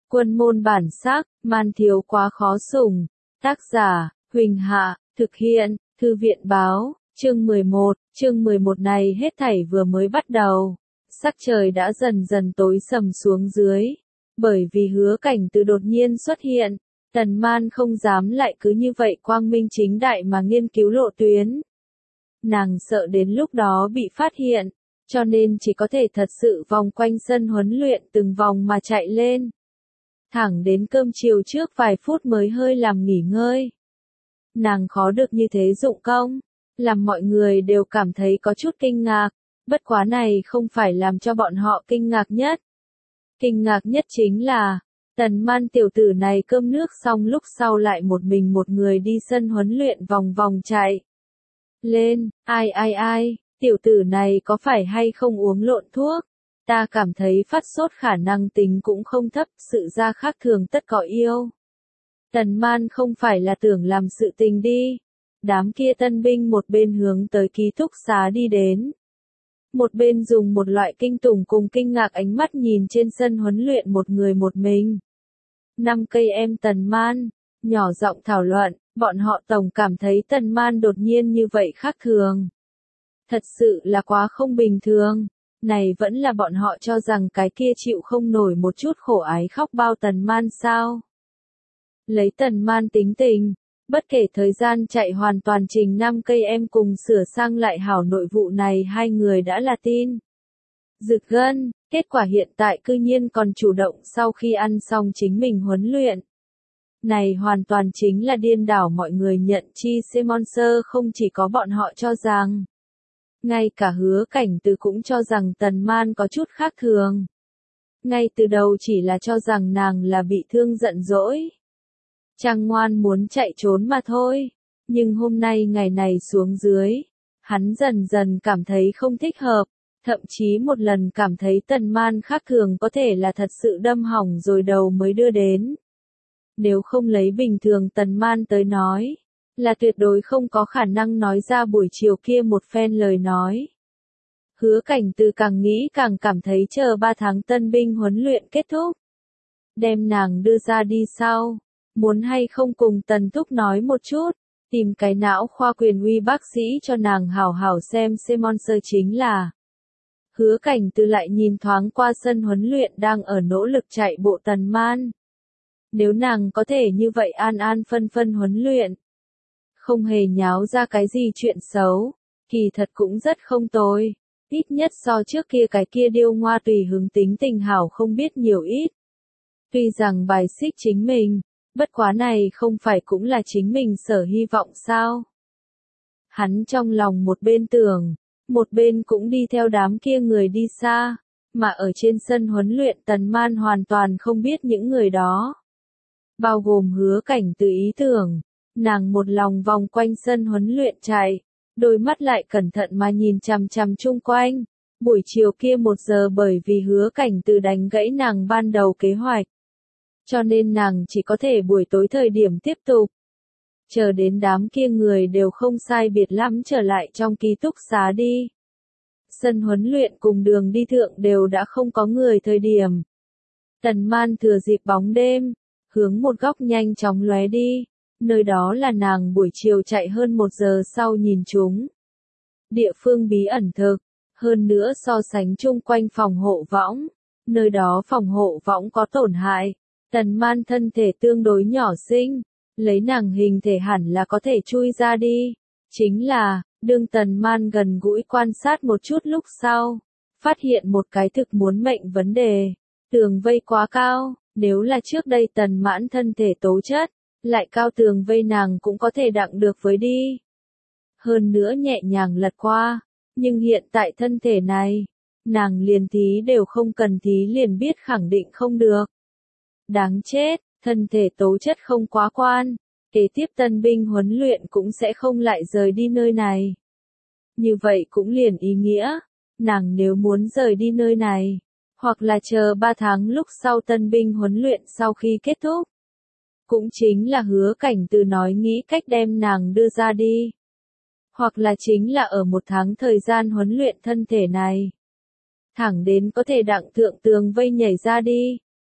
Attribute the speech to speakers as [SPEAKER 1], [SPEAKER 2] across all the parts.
[SPEAKER 1] Quân môn bản sắc, man thiếu quá khó sủng. Tác giả, Huỳnh Hạ, thực hiện, Thư viện báo, chương 11 này hết thảy vừa mới bắt đầu. Sắc trời đã dần dần tối sầm xuống dưới. Bởi vì Hứa Cảnh Từ đột nhiên xuất hiện, Tần Man không dám lại cứ như vậy quang minh chính đại mà nghiên cứu lộ tuyến. Nàng sợ đến lúc đó bị phát hiện, cho nên chỉ có thể thật sự vòng quanh sân huấn luyện từng vòng mà chạy lên. Thẳng đến cơm chiều trước vài phút mới hơi làm nghỉ ngơi. Nàng khó được như thế dụng công, làm mọi người đều cảm thấy có chút kinh ngạc, bất quá này không phải làm cho bọn họ kinh ngạc nhất. Kinh ngạc nhất chính là, Tần Man tiểu tử này cơm nước xong lúc sau lại một mình một người đi sân huấn luyện vòng vòng chạy. Lên, ai, tiểu tử này có phải hay không uống lộn thuốc? Ta cảm thấy phát sốt khả năng tính cũng không thấp, sự ra khác thường tất có yêu. Tần Man không phải là tưởng làm sự tình đi. Đám kia tân binh một bên hướng tới ký túc xá đi đến. Một bên dùng một loại kinh tủng cùng kinh ngạc ánh mắt nhìn trên sân huấn luyện một người một mình. 5 cây em Tần Man, nhỏ giọng thảo luận, bọn họ tổng cảm thấy Tần Man đột nhiên như vậy khác thường. Thật sự là quá không bình thường. Này vẫn là bọn họ cho rằng cái kia chịu không nổi một chút khổ ái khóc bao Tần Man sao. Lấy Tần Man tính tình, bất kể thời gian chạy hoàn toàn trình 5 cây em cùng sửa sang lại hảo nội vụ này hai người đã là tin. Rực gân, kết quả hiện tại cư nhiên còn chủ động sau khi ăn xong chính mình huấn luyện. Này hoàn toàn chính là điên đảo mọi người nhận chi Simonser, không chỉ có bọn họ cho rằng. Ngay cả Hứa Cảnh Từ cũng cho rằng Tần Man có chút khác thường. Ngay từ đầu chỉ là cho rằng nàng là bị thương giận dỗi. Trang ngoan muốn chạy trốn mà thôi. Nhưng hôm nay ngày này xuống dưới, hắn dần dần cảm thấy không thích hợp. Thậm chí một lần cảm thấy Tần Man khác thường có thể là thật sự đâm hỏng rồi đầu mới đưa đến. Nếu không lấy bình thường Tần Man tới nói, là tuyệt đối không có khả năng nói ra buổi chiều kia một phen lời nói. Hứa Cảnh Từ càng nghĩ càng cảm thấy chờ 3 tháng tân binh huấn luyện kết thúc. Đem nàng đưa ra đi sau, muốn hay không cùng Tần Thúc nói một chút, tìm cái não khoa quyền uy bác sĩ cho nàng hảo hảo xem Simonser chính là. Hứa Cảnh Từ lại nhìn thoáng qua sân huấn luyện đang ở nỗ lực chạy bộ Tần Man. Nếu nàng có thể như vậy an an phân phân huấn luyện, không hề nháo ra cái gì chuyện xấu, kỳ thật cũng rất không tồi, ít nhất so trước kia cái kia điêu ngoa tùy hứng tính tình hảo không biết nhiều ít. Tuy rằng bài xích chính mình, bất quá này không phải cũng là chính mình sở hy vọng sao? Hắn trong lòng một bên tưởng, một bên cũng đi theo đám kia người đi xa, mà ở trên sân huấn luyện Tần Man hoàn toàn không biết những người đó. Bao gồm Hứa Cảnh Từ ý tưởng, nàng một lòng vòng quanh sân huấn luyện chạy, đôi mắt lại cẩn thận mà nhìn chằm chằm chung quanh. Buổi chiều kia 1 giờ bởi vì Hứa Cảnh Từ đánh gãy nàng ban đầu kế hoạch, cho nên nàng chỉ có thể buổi tối thời điểm tiếp tục. Chờ đến đám kia người đều không sai biệt lắm trở lại trong ký túc xá đi. Sân huấn luyện cùng đường đi thượng đều đã không có người thời điểm. Tần Man thừa dịp bóng đêm, hướng một góc nhanh chóng lóe đi. Nơi đó là nàng buổi chiều chạy hơn 1 giờ sau nhìn chúng. Địa phương bí ẩn thực, hơn nữa so sánh chung quanh phòng hộ võng. Nơi đó phòng hộ võng có tổn hại. Tần Man thân thể tương đối nhỏ xinh, lấy nàng hình thể hẳn là có thể chui ra đi. Chính là, đương Tần Man gần gũi quan sát một chút lúc sau, phát hiện một cái thực muốn mệnh vấn đề. Tường vây quá cao, nếu là trước đây Tần Mãn thân thể tố chất, lại cao tường vây nàng cũng có thể đặng được với đi. Hơn nữa nhẹ nhàng lật qua, nhưng hiện tại thân thể này, nàng liền thí đều không cần thí liền biết khẳng định không được. Đáng chết, thân thể tố chất không quá quan, kế tiếp tân binh huấn luyện cũng sẽ không lại rời đi nơi này. Như vậy cũng liền ý nghĩa, nàng nếu muốn rời đi nơi này, hoặc là chờ 3 tháng lúc sau tân binh huấn luyện sau khi kết thúc. Cũng chính là Hứa Cảnh Từ nói nghĩ cách đem nàng đưa ra đi. Hoặc là chính là ở 1 tháng thời gian huấn luyện thân thể này. Thẳng đến có thể đặng thượng tường vây nhảy ra đi.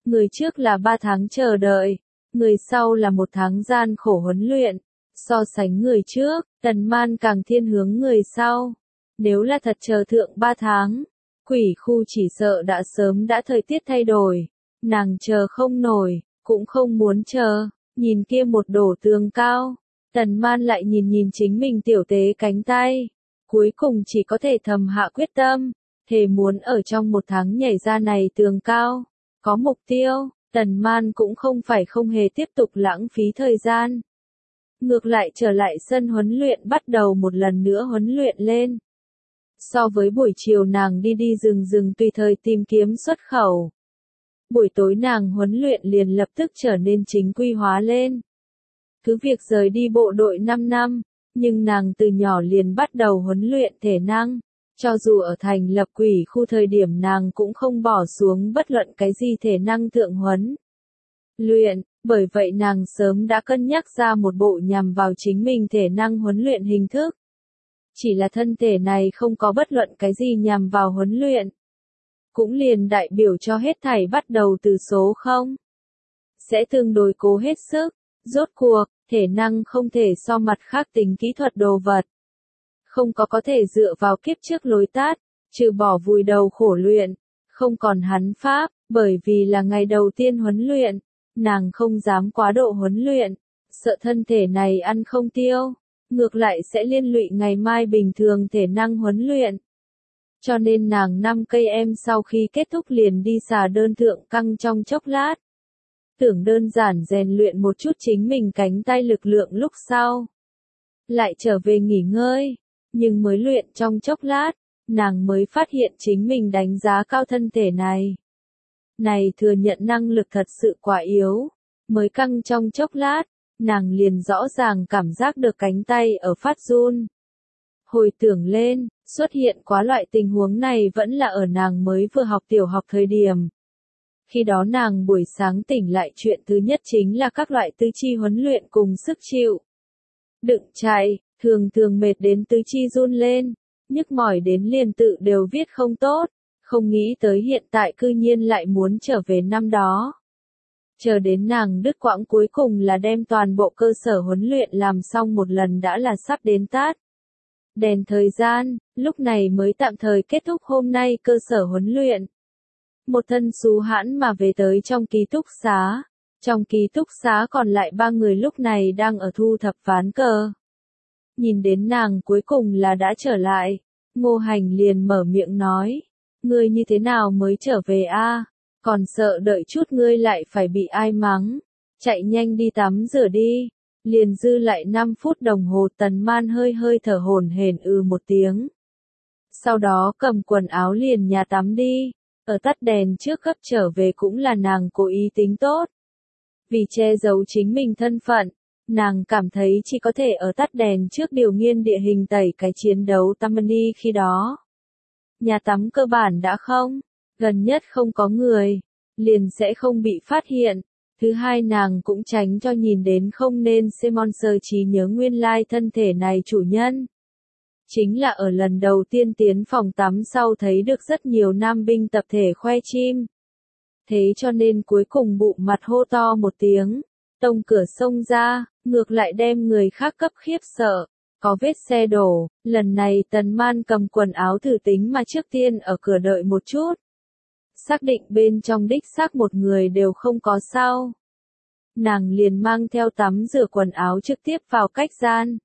[SPEAKER 1] Người trước là 3 tháng chờ đợi, người sau là 1 tháng gian khổ huấn luyện. So sánh người trước, Tần Man càng thiên hướng người sau. Nếu là thật chờ thượng 3 tháng, quỷ khu chỉ sợ đã sớm đã thời tiết thay đổi. Nàng chờ không nổi, cũng không muốn chờ, nhìn kia một đổ tường cao. Tần Man lại nhìn nhìn chính mình tiểu tế cánh tay. Cuối cùng chỉ có thể thầm hạ quyết tâm, thề muốn ở trong 1 tháng nhảy ra này tường cao. Có mục tiêu, Tần Man cũng không phải không hề tiếp tục lãng phí thời gian. Ngược lại trở lại sân huấn luyện bắt đầu một lần nữa huấn luyện lên. So với buổi chiều nàng đi đi rừng tùy thời tìm kiếm xuất khẩu. Buổi tối nàng huấn luyện liền lập tức trở nên chính quy hóa lên. Cứ việc rời đi bộ đội 5 năm, nhưng nàng từ nhỏ liền bắt đầu huấn luyện thể năng. Cho dù ở thành lập quỷ khu thời điểm nàng cũng không bỏ xuống bất luận cái gì thể năng thượng huấn luyện, bởi vậy nàng sớm đã cân nhắc ra một bộ nhằm vào chính mình thể năng huấn luyện hình thức. Chỉ là thân thể này không có bất luận cái gì nhằm vào huấn luyện. Cũng liền đại biểu cho hết thảy bắt đầu từ số 0. Sẽ tương đối cố hết sức, rốt cuộc, thể năng không thể so mặt khác tính kỹ thuật đồ vật. Không có thể dựa vào kiếp trước lối tát, trừ bỏ vùi đầu khổ luyện, không còn hắn pháp, bởi vì là ngày đầu tiên huấn luyện, nàng không dám quá độ huấn luyện, sợ thân thể này ăn không tiêu, ngược lại sẽ liên lụy ngày mai bình thường thể năng huấn luyện. Cho nên nàng 5 cây em sau khi kết thúc liền đi xà đơn thượng căng trong chốc lát. Tưởng đơn giản rèn luyện một chút chính mình cánh tay lực lượng lúc sau. Lại trở về nghỉ ngơi. Nhưng mới luyện trong chốc lát, nàng mới phát hiện chính mình đánh giá cao thân thể này. Này thừa nhận năng lực thật sự quá yếu. Mới căng trong chốc lát, nàng liền rõ ràng cảm giác được cánh tay ở phát run. Hồi tưởng lên, xuất hiện quá loại tình huống này vẫn là ở nàng mới vừa học tiểu học thời điểm. Khi đó nàng buổi sáng tỉnh lại chuyện thứ nhất chính là các loại tứ chi huấn luyện cùng sức chịu. Đựng chạy, thường mệt đến tứ chi run lên, nhức mỏi đến liền tự đều viết không tốt, không nghĩ tới hiện tại cư nhiên lại muốn trở về năm đó. Chờ đến nàng đứt quãng cuối cùng là đem toàn bộ cơ sở huấn luyện làm xong một lần đã là sắp đến tát. Đèn thời gian, lúc này mới tạm thời kết thúc hôm nay cơ sở huấn luyện. Một thân xú hãn mà về tới trong ký túc xá. Trong ký túc xá còn lại 3 người lúc này đang ở thu thập ván cờ. Nhìn đến nàng cuối cùng là đã trở lại, Ngô Hành liền mở miệng nói, ngươi như thế nào mới trở về a? Còn sợ đợi chút ngươi lại phải bị ai mắng, chạy nhanh đi tắm rửa đi. Liền dư lại 5 phút đồng hồ Tần Man hơi thở hổn hển một tiếng. Sau đó cầm quần áo liền nhà tắm đi, ở tắt đèn trước gấp trở về cũng là nàng cố ý tính tốt. Vì che giấu chính mình thân phận, nàng cảm thấy chỉ có thể ở tắt đèn trước điều nghiên địa hình tẩy cái chiến đấu Tammany khi đó. Nhà tắm cơ bản đã không, gần nhất không có người, liền sẽ không bị phát hiện. Thứ hai nàng cũng tránh cho nhìn đến không nên Monster trí nhớ nguyên lai thân thể này chủ nhân. Chính là ở lần đầu tiên tiến phòng tắm sau thấy được rất nhiều nam binh tập thể khoe chim. Thế cho nên cuối cùng bụng mặt hô to một tiếng, tông cửa xông ra, ngược lại đem người khác cấp khiếp sợ. Có vết xe đổ, lần này Tần Man cầm quần áo thử tính mà trước tiên ở cửa đợi một chút. Xác định bên trong đích xác một người đều không có sao. Nàng liền mang theo tắm rửa quần áo trực tiếp vào cách gian.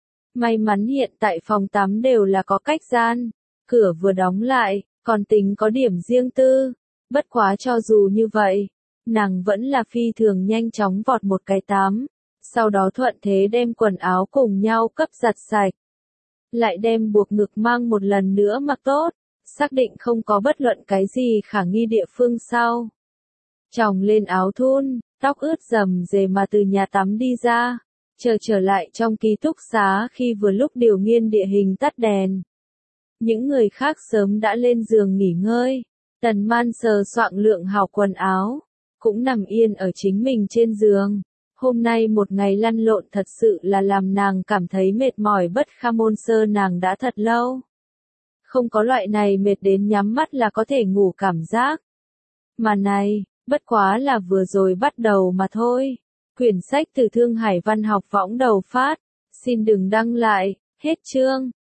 [SPEAKER 1] May mắn hiện tại phòng tắm đều là có cách gian, cửa vừa đóng lại, còn tính có điểm riêng tư. Bất quá cho dù như vậy, nàng vẫn là phi thường nhanh chóng vọt một cái tắm, sau đó thuận thế đem quần áo cùng nhau cấp giặt sạch. Lại đem buộc ngực mang một lần nữa mặc tốt, xác định không có bất luận cái gì khả nghi địa phương sau. Chòng lên áo thun, tóc ướt rầm rề mà từ nhà tắm đi ra, trở lại trong ký túc xá khi vừa lúc điều nghiên địa hình tắt đèn. Những người khác sớm đã lên giường nghỉ ngơi, Tần Man sờ soạng lượng hào quần áo, cũng nằm yên ở chính mình trên giường. Hôm nay một ngày lăn lộn thật sự là làm nàng cảm thấy mệt mỏi bất kham môn sơ nàng đã thật lâu. Không có loại này mệt đến nhắm mắt là có thể ngủ cảm giác. Mà này, bất quá là vừa rồi bắt đầu mà thôi. Quyển sách từ Thương Hải Văn học võng đầu phát. Xin đừng đăng lại. Hết chương.